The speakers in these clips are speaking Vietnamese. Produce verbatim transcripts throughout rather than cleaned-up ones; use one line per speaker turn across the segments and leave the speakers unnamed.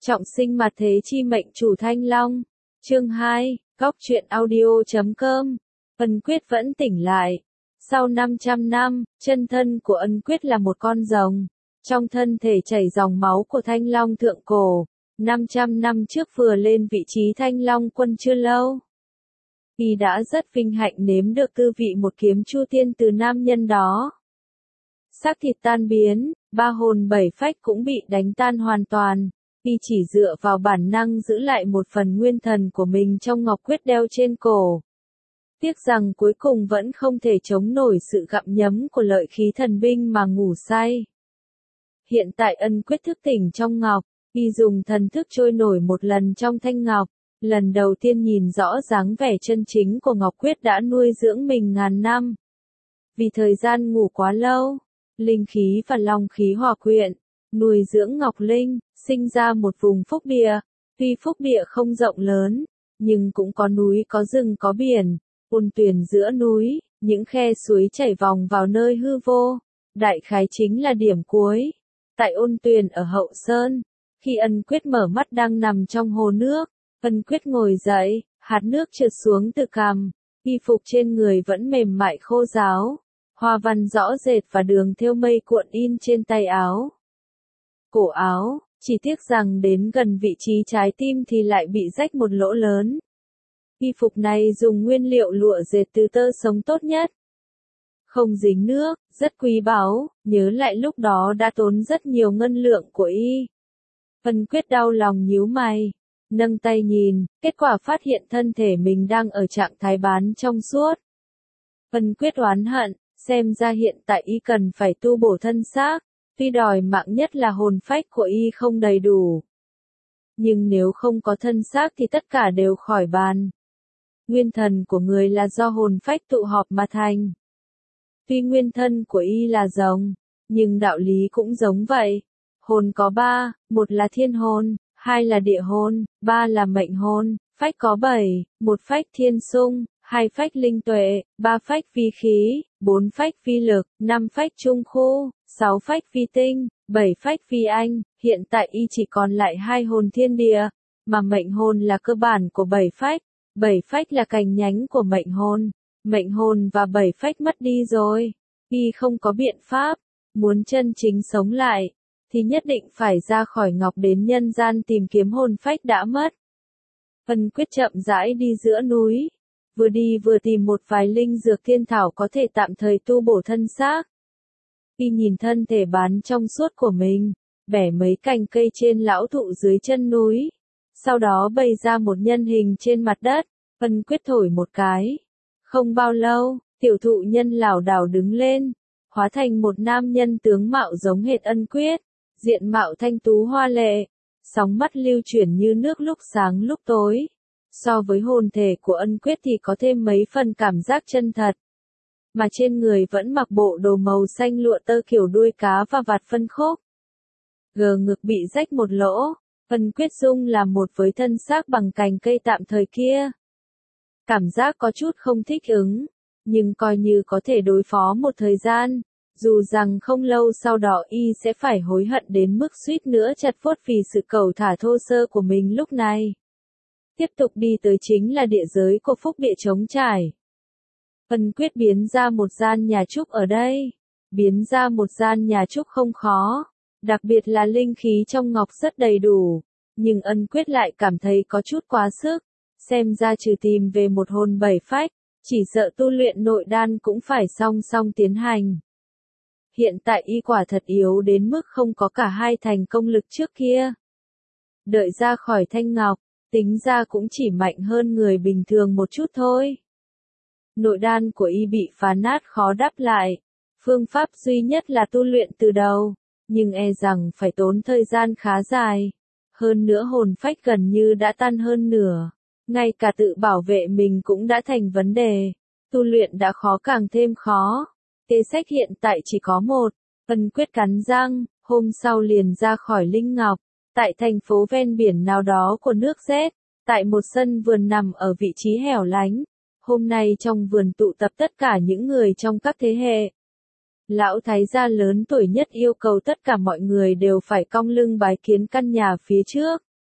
Trọng sinh mặt thế chi mệnh chủ Thanh Long. Chương hai, góc truyện audio chấm com. Ân Quyết vẫn tỉnh lại. Sau năm trăm năm, chân thân của Ân Quyết là một con rồng. Trong thân thể chảy dòng máu của Thanh Long thượng cổ. năm trăm năm trước vừa lên vị trí Thanh Long quân chưa lâu. Y đã rất vinh hạnh nếm được tư vị một kiếm chu tiên từ nam nhân đó. Xác thịt tan biến, ba hồn bảy phách cũng bị đánh tan hoàn toàn. Y chỉ dựa vào bản năng giữ lại một phần nguyên thần của mình trong ngọc quyết đeo trên cổ. Tiếc rằng cuối cùng vẫn không thể chống nổi sự gặm nhấm của lợi khí thần binh mà ngủ say. Hiện tại Ân Quyết thức tỉnh trong ngọc, Y dùng thần thức trôi nổi một lần trong thanh ngọc. Lần đầu tiên nhìn rõ dáng vẻ chân chính của ngọc quyết đã nuôi dưỡng mình ngàn năm. Vì thời gian ngủ quá lâu, linh khí và long khí hòa quyện, nuôi dưỡng ngọc linh, sinh ra một vùng phúc địa. Tuy phúc địa không rộng lớn, nhưng cũng có núi có rừng có biển, ôn tuyền giữa núi, những khe suối chảy vòng vào nơi hư vô. Đại khái chính là điểm cuối. Tại ôn tuyền ở Hậu Sơn, khi Ân Quyết mở mắt đang nằm trong hồ nước, Ân Quyết ngồi dậy, hạt nước trượt xuống từ cằm, y phục trên người vẫn mềm mại khô ráo, hoa văn rõ rệt và đường thêu mây cuộn in trên tay áo. Cổ áo, chỉ tiếc rằng đến gần vị trí trái tim thì lại bị rách một lỗ lớn. Y phục này dùng nguyên liệu lụa dệt từ tơ sống tốt nhất. Không dính nước, rất quý báu, nhớ lại lúc đó đã tốn rất nhiều ngân lượng của y. Ân Quyết đau lòng nhíu mày, nâng tay nhìn, kết quả phát hiện thân thể mình đang ở trạng thái bán trong suốt. Ân Quyết oán hận, xem ra hiện tại y cần phải tu bổ thân xác, tuy đòi mạng nhất là hồn phách của y không đầy đủ. Nhưng nếu không có thân xác thì tất cả đều khỏi bàn. Nguyên thần của người là do hồn phách tụ họp mà thành. Tuy nguyên thân của y là rồng, nhưng đạo lý cũng giống vậy. Hồn có ba, một là thiên hồn, hai là địa hồn, ba là mệnh hồn, phách có bảy, một phách thiên xung, hai phách linh tuệ, ba phách vi khí, bốn phách vi lực, năm phách trung khu, sáu phách vi tinh, bảy phách vi anh. Hiện tại y chỉ còn lại hai hồn thiên địa, mà mệnh hồn là cơ bản của bảy phách, bảy phách là cành nhánh của mệnh hồn. Mệnh hồn và bảy phách mất đi rồi, y không có biện pháp, muốn chân chính sống lại, thì nhất định phải ra khỏi ngọc đến nhân gian tìm kiếm hồn phách đã mất. Ân Quyết chậm rãi đi giữa núi, vừa đi vừa tìm một vài linh dược thiên thảo có thể tạm thời tu bổ thân xác. Y nhìn thân thể bán trong suốt của mình, bẻ mấy cành cây trên lão thụ dưới chân núi, sau đó bày ra một nhân hình trên mặt đất. Ân Quyết thổi một cái. Không bao lâu, tiểu thụ nhân lảo đảo đứng lên, hóa thành một nam nhân tướng mạo giống hệt Ân Quyết, diện mạo thanh tú hoa lệ, sóng mắt lưu chuyển như nước lúc sáng lúc tối. So với hồn thể của Ân Quyết thì có thêm mấy phần cảm giác chân thật. Mà trên người vẫn mặc bộ đồ màu xanh lụa tơ kiểu đuôi cá và vạt phân khúc. Gờ ngực bị rách một lỗ, Ân Quyết dung làm một với thân xác bằng cành cây tạm thời kia. Cảm giác có chút không thích ứng, nhưng coi như có thể đối phó một thời gian, dù rằng không lâu sau đó y sẽ phải hối hận đến mức suýt nữa chật phốt vì sự cầu thả thô sơ của mình lúc này. Tiếp tục đi tới chính là địa giới của phúc địa trống trải. Ân Quyết biến ra một gian nhà trúc ở đây. Biến ra một gian nhà trúc không khó, đặc biệt là linh khí trong ngọc rất đầy đủ, nhưng Ân Quyết lại cảm thấy có chút quá sức. Xem ra trừ tìm về một hồn bảy phách, chỉ sợ tu luyện nội đan cũng phải song song tiến hành. Hiện tại y quả thật yếu đến mức không có cả hai thành công lực trước kia. Đợi ra khỏi thanh ngọc, tính ra cũng chỉ mạnh hơn người bình thường một chút thôi. Nội đan của y bị phá nát khó đắp lại. Phương pháp duy nhất là tu luyện từ đầu, nhưng e rằng phải tốn thời gian khá dài. Hơn nữa hồn phách gần như đã tan hơn nửa. Ngay cả tự bảo vệ mình cũng đã thành vấn đề. Tu luyện đã khó càng thêm khó. Kế sách hiện tại chỉ có một. Ân Quyết cắn răng, hôm sau liền ra khỏi Linh Ngọc. Tại thành phố ven biển nào đó của nước Z. Tại một sân vườn nằm ở vị trí hẻo lánh. Hôm nay trong vườn tụ tập tất cả những người trong các thế hệ. Lão thái gia lớn tuổi nhất yêu cầu tất cả mọi người đều phải cong lưng bái kiến căn nhà phía trước.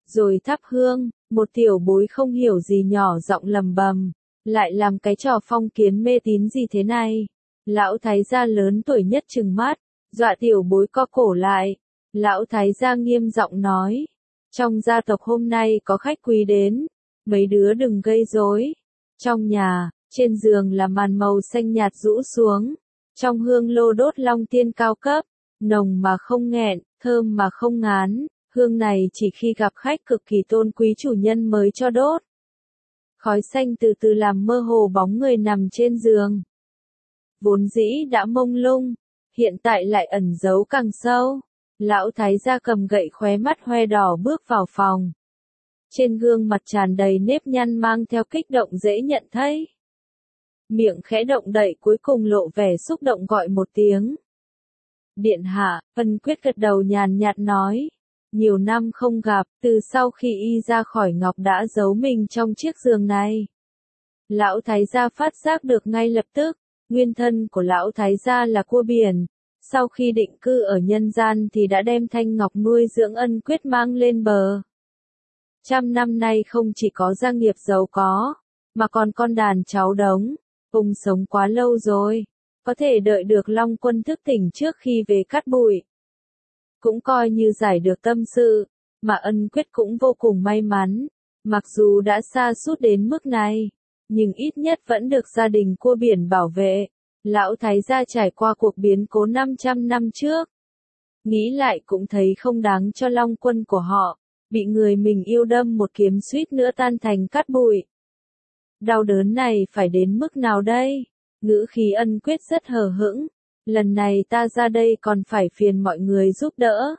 rồi thắp hương, một tiểu bối không hiểu gì nhỏ giọng lầm bầm, lại làm cái trò phong kiến mê tín gì thế này. Lão thái gia lớn tuổi nhất trừng mắt, dọa tiểu bối co cổ lại. Lão thái gia nghiêm giọng nói, trong gia tộc hôm nay có khách quý đến, mấy đứa đừng gây rối. Trong nhà, trên giường là màn màu xanh nhạt rũ xuống, trong hương lô đốt long tiên cao cấp, nồng mà không nghẹn, thơm mà không ngán, hương này chỉ khi gặp khách cực kỳ tôn quý chủ nhân mới cho đốt. Khói xanh từ từ làm mơ hồ bóng người nằm trên giường. Vốn dĩ đã mông lung, hiện tại lại ẩn giấu càng sâu. Lão thái gia cầm gậy khóe mắt hoe đỏ bước vào phòng. Trên gương mặt tràn đầy nếp nhăn mang theo kích động dễ nhận thấy. Miệng khẽ động đậy cuối cùng lộ vẻ xúc động gọi một tiếng. Điện hạ, Ân Quyết gật đầu nhàn nhạt nói. Nhiều năm không gặp, từ sau khi y ra khỏi ngọc đã giấu mình trong chiếc giường này. Lão thái gia phát giác được ngay lập tức, nguyên thân của lão thái gia là cua biển. Sau khi định cư ở nhân gian thì đã đem thanh ngọc nuôi dưỡng Ân Quyết mang lên bờ. Trăm năm nay không chỉ có gia nghiệp giàu có, mà còn con đàn cháu đống, cùng sống quá lâu rồi, có thể đợi được Long Quân thức tỉnh trước khi về cát bụi. Cũng coi như giải được tâm sự, mà Ân Quyết cũng vô cùng may mắn, mặc dù đã sa sút đến mức này, nhưng ít nhất vẫn được gia đình cua biển bảo vệ. Lão thái gia trải qua cuộc biến cố năm trăm năm trước. Nghĩ lại cũng thấy không đáng cho Long Quân của họ, bị người mình yêu đâm một kiếm suýt nữa tan thành cát bụi. Đau đớn này phải đến mức nào đây? Ngữ khí Ân Quyết rất hờ hững. Lần này ta ra đây còn phải phiền mọi người giúp đỡ.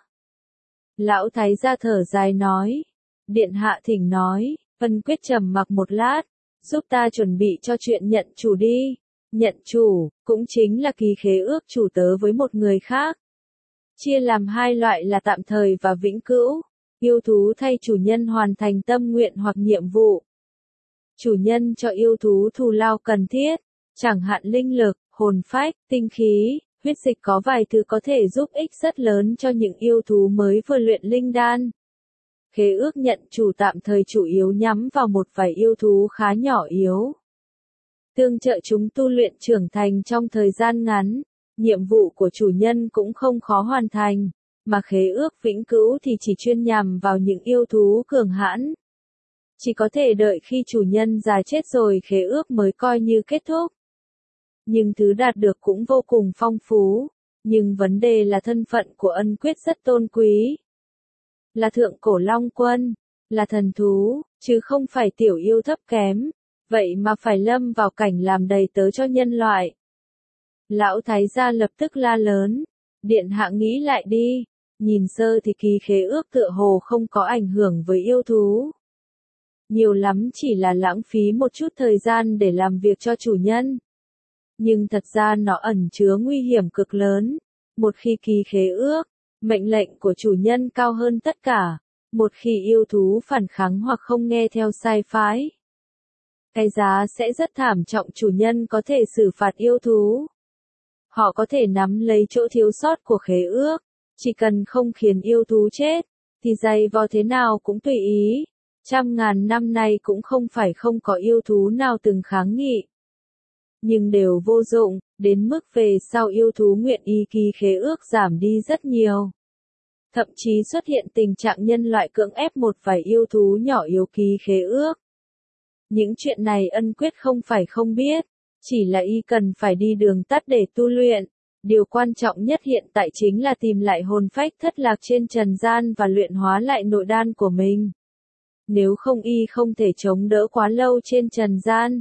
Lão thái gia thở dài nói. Điện hạ thỉnh nói. Ân Quyết trầm mặc một lát. Giúp ta chuẩn bị cho chuyện nhận chủ đi. Nhận chủ, cũng chính là ký khế ước chủ tớ với một người khác. Chia làm hai loại là tạm thời và vĩnh cửu. Yêu thú thay chủ nhân hoàn thành tâm nguyện hoặc nhiệm vụ. Chủ nhân cho yêu thú thù lao cần thiết, chẳng hạn linh lực, hồn phách, tinh khí, huyết dịch có vài thứ có thể giúp ích rất lớn cho những yêu thú mới vừa luyện linh đan. Khế ước nhận chủ tạm thời chủ yếu nhắm vào một vài yêu thú khá nhỏ yếu. Tương trợ chúng tu luyện trưởng thành trong thời gian ngắn, nhiệm vụ của chủ nhân cũng không khó hoàn thành, mà khế ước vĩnh cửu thì chỉ chuyên nhằm vào những yêu thú cường hãn. Chỉ có thể đợi khi chủ nhân già chết rồi khế ước mới coi như kết thúc. Nhưng thứ đạt được cũng vô cùng phong phú, nhưng vấn đề là thân phận của Ân Quyết rất tôn quý. Là thượng cổ Long Quân, là thần thú, chứ không phải tiểu yêu thấp kém. Vậy mà phải lâm vào cảnh làm đầy tớ cho nhân loại. Lão thái gia lập tức la lớn. Điện hạ nghĩ lại đi. Nhìn sơ thì ký khế ước tựa hồ không có ảnh hưởng với yêu thú. Nhiều lắm chỉ là lãng phí một chút thời gian để làm việc cho chủ nhân. Nhưng thật ra nó ẩn chứa nguy hiểm cực lớn. Một khi ký khế ước, mệnh lệnh của chủ nhân cao hơn tất cả. Một khi yêu thú phản kháng hoặc không nghe theo sai phái, cái giá sẽ rất thảm trọng. Chủ nhân có thể xử phạt yêu thú. Họ có thể nắm lấy chỗ thiếu sót của khế ước. Chỉ cần không khiến yêu thú chết, thì dày vò thế nào cũng tùy ý. Trăm ngàn năm nay cũng không phải không có yêu thú nào từng kháng nghị. Nhưng đều vô dụng, đến mức về sau yêu thú nguyện ý ký khế ước giảm đi rất nhiều. Thậm chí xuất hiện tình trạng nhân loại cưỡng ép một vài yêu thú nhỏ yếu ký khế ước. Những chuyện này Ân Quyết không phải không biết, chỉ là y cần phải đi đường tắt để tu luyện. Điều quan trọng nhất hiện tại chính là tìm lại hồn phách thất lạc trên trần gian và luyện hóa lại nội đan của mình. Nếu không y không thể chống đỡ quá lâu trên trần gian.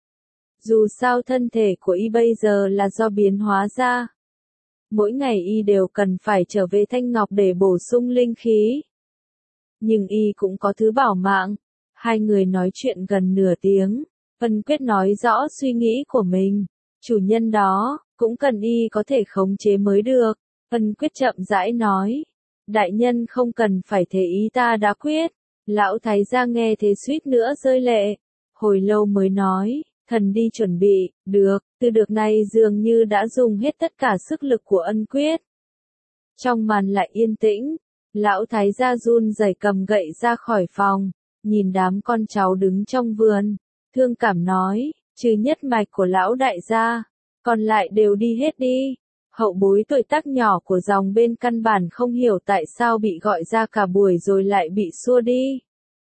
Dù sao thân thể của y bây giờ là do biến hóa ra. Mỗi ngày y đều cần phải trở về Thanh Ngọc để bổ sung linh khí. Nhưng y cũng có thứ bảo mạng. Hai người nói chuyện gần nửa tiếng. Ân Quyết nói rõ suy nghĩ của mình. Chủ nhân đó, cũng cần y có thể khống chế mới được. Ân Quyết chậm rãi nói. Đại nhân không cần phải thế, ý ta đã quyết. Lão thái gia nghe thế suýt nữa rơi lệ. Hồi lâu mới nói. Thần đi chuẩn bị. Được, từ được này dường như đã dùng hết tất cả sức lực của Ân Quyết. Trong màn lại yên tĩnh. Lão thái gia run rẩy cầm gậy ra khỏi phòng, nhìn đám con cháu đứng trong vườn, thương cảm nói, trừ nhất mạch của lão đại gia, còn lại đều đi hết đi. Hậu bối tuổi tác nhỏ của dòng bên căn bản không hiểu tại sao bị gọi ra cả buổi rồi lại bị xua đi.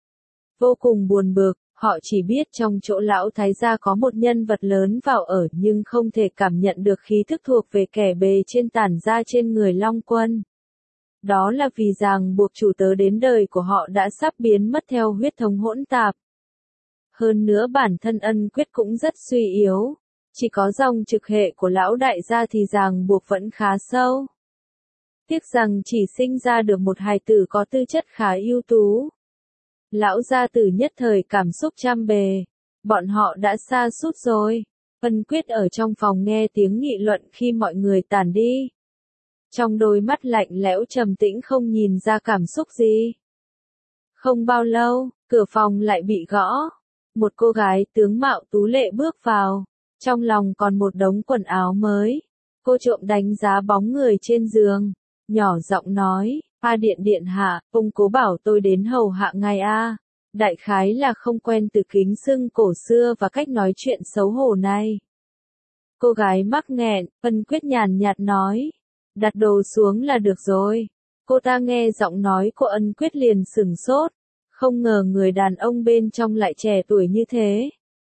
Vô cùng buồn bực, họ chỉ biết trong chỗ lão thái gia có một nhân vật lớn vào ở nhưng không thể cảm nhận được khí thức thuộc về kẻ bề trên tản ra trên người Long Quân. Đó là vì ràng buộc chủ tớ đến đời của họ đã sắp biến mất theo huyết thống hỗn tạp. Hơn nữa bản thân Ân Quyết cũng rất suy yếu. Chỉ có dòng trực hệ của lão đại gia thì ràng buộc vẫn khá sâu. Tiếc rằng chỉ sinh ra được một hài tử có tư chất khá ưu tú. Lão gia tử nhất thời cảm xúc trăm bề. Bọn họ đã sa sút rồi. Ân Quyết ở trong phòng nghe tiếng nghị luận khi mọi người tản đi. Trong đôi mắt lạnh lẽo trầm tĩnh không nhìn ra cảm xúc gì. Không bao lâu, cửa phòng lại bị gõ. Một cô gái tướng mạo tú lệ bước vào. Trong lòng còn một đống quần áo mới. Cô trộm đánh giá bóng người trên giường. Nhỏ giọng nói, A điện điện hạ, ông cố bảo tôi đến hầu hạ ngài A. Đại khái là không quen từ kính xưng cổ xưa và cách nói chuyện xấu hổ này. Cô gái mắc nghẹn, Ân Quyết nhàn nhạt nói. Đặt đồ xuống là được rồi. Cô ta nghe giọng nói của Ân Quyết liền sửng sốt. Không ngờ người đàn ông bên trong lại trẻ tuổi như thế.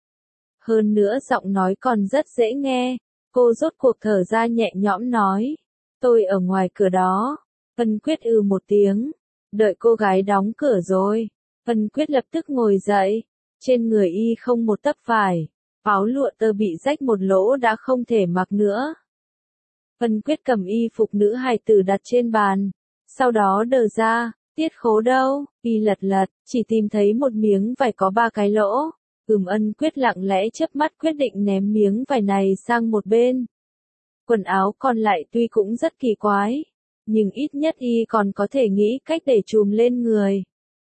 Hơn nữa giọng nói còn rất dễ nghe. Cô rốt cuộc thở ra nhẹ nhõm nói. Tôi ở ngoài cửa đó. Ân Quyết ừ một tiếng. Đợi cô gái đóng cửa rồi. Ân Quyết lập tức ngồi dậy. Trên người y không một tấc vải. Áo lụa tơ bị rách một lỗ đã không thể mặc nữa. Ân Quyết cầm y phục nữ hài tử đặt trên bàn. Sau đó đờ ra. Tiết khố đâu? Y lật lật. Chỉ tìm thấy một miếng vải có ba cái lỗ. Ừm Ân Quyết lặng lẽ chớp mắt quyết định ném miếng vải này sang một bên. Quần áo còn lại tuy cũng rất kỳ quái, nhưng ít nhất y còn có thể nghĩ cách để trùm lên người.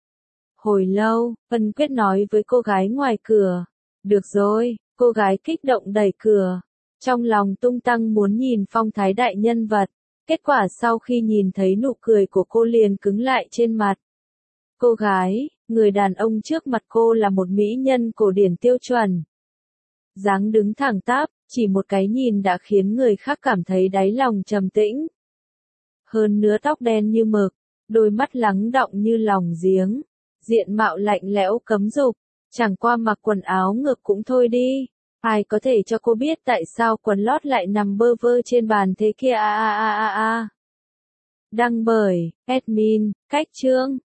Hồi lâu, Ân Quyết nói với cô gái ngoài cửa. Được rồi, cô gái kích động đẩy cửa. Trong lòng tung tăng muốn nhìn phong thái đại nhân vật. Kết quả sau khi nhìn thấy nụ cười của cô liền cứng lại trên mặt. Cô gái, người đàn ông trước mặt cô là một mỹ nhân cổ điển tiêu chuẩn. Dáng đứng thẳng tắp, chỉ một cái nhìn đã khiến người khác cảm thấy đáy lòng trầm tĩnh. Hơn nữa tóc đen như mực, đôi mắt lắng đọng như lòng giếng, diện mạo lạnh lẽo cấm dục, chẳng qua mặc quần áo ngược cũng thôi đi. Ai có thể cho cô biết tại sao quần lót lại nằm bơ vơ trên bàn thế kia a a a a a. Đăng bởi, admin, cách chương.